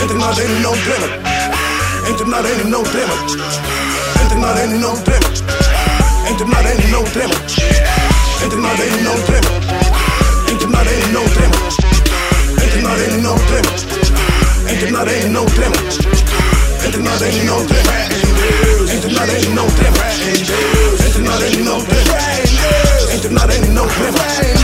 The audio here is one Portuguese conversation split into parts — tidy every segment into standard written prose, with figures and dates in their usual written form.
Entre na arena e não trema. Entre na arena e não trema. Entre na arena e não trema. Entre na arena e não trema. Entre na arena e não trema. Entre na arena e não trema. Entre na arena e não trema. Entre na arena e não trema. Entre na arena e não trema. Entre na arena e não trema. Entre na arena e não trema. Entre na arena e não trema.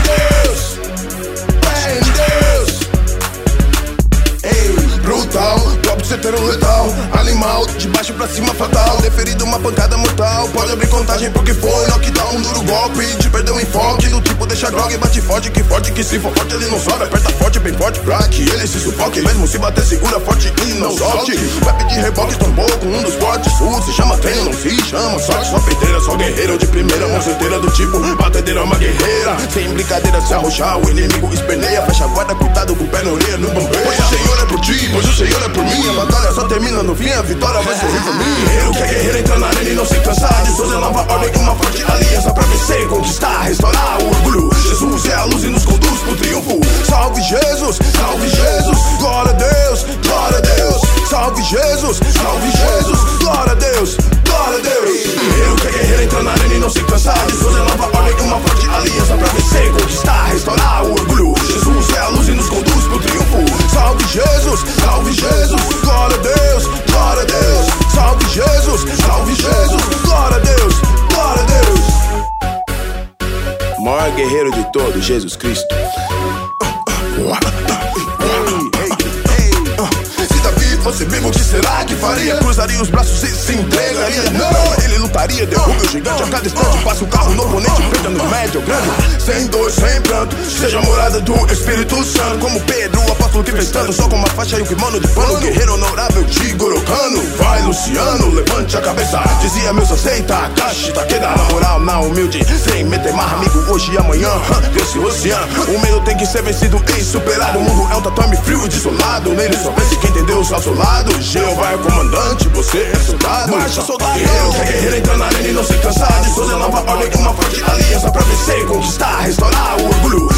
Brutal, top certeiro letal. Animal, de baixo pra cima fatal. Deferido uma pancada mortal. Pode abrir contagem porque foi knockdown, um duro golpe. De perder o enfoque, do tipo deixa grog e bate forte que se for forte ele não sobe. Aperta forte, bem forte pra que ele se sufoque. Mesmo se bater segura forte e não solte. Vai pedir reboque, tombou com um dos fortes. Se chama treino, não se chama sorte. Só peiteira, só guerreiro de primeira. Mão certeira do tipo, batedeira é uma guerreira. Sem brincadeira, se arrochar, o inimigo esperneia. Fecha a guarda, cuidado com o pé na orelha, no bombeia. Pois o Senhor é por ti, pois o Senhor é por mim. A batalha só termina no fim, a vitória vai sorrir pra mim. Guerreiro que é guerreiro, entra na arena e não se cansar. De fazer nova ordem, uma forte aliança pra vencer, conquistar, restaurar o orgulho. Jesus é a luz e nos conduz pro triunfo. Salve Jesus, salve Jesus, glória a Deus, glória a Deus. Salve Jesus, salve Jesus, glória a Deus, glória a Deus. Guerreiro que é guerreiro, entra na arena e não se cansar. De fazer nova ordem, uma forte aliança pra vencer, conquistar, restaurar o orgulho. Jesus é a luz e nos conduz pro triunfo. Salve Jesus, glória a Deus, glória a Deus. Salve Jesus, glória a Deus, glória a Deus. Maior guerreiro de todos, Jesus Cristo. Se Davi fosse vivo, o que será que faria? Cruzaria os braços e se entregaria? Não, ele lutaria, derruba o gigante. A cada instante passa o carro no oponente, perda no médio ou grande. Sem dor, sem pranto, seja a morada do Espírito Santo. Como Pedro, o apóstolo que fez tanto, só com uma faixa e um kimono de pano. Guerreiro honorável de Gorokano. Vai Luciano, levante a cabeça. Dizia meu aceita, a caixa tá queda. Na moral, na humilde, sem meter marra, amigo, hoje e amanhã. Desse oceano, o medo tem que ser vencido e superado. O mundo é um tatuame frio e desolado. Nele só vence quem tem Deus ao seu lado. Jeová é o comandante, você é soldado. Marcha, soldado. Guerreiro que é guerreiro, entra na arena e não se cansar. De fazer nova ordem, uma forte aliança pra vencer, conquistar, restaurar o orgulho.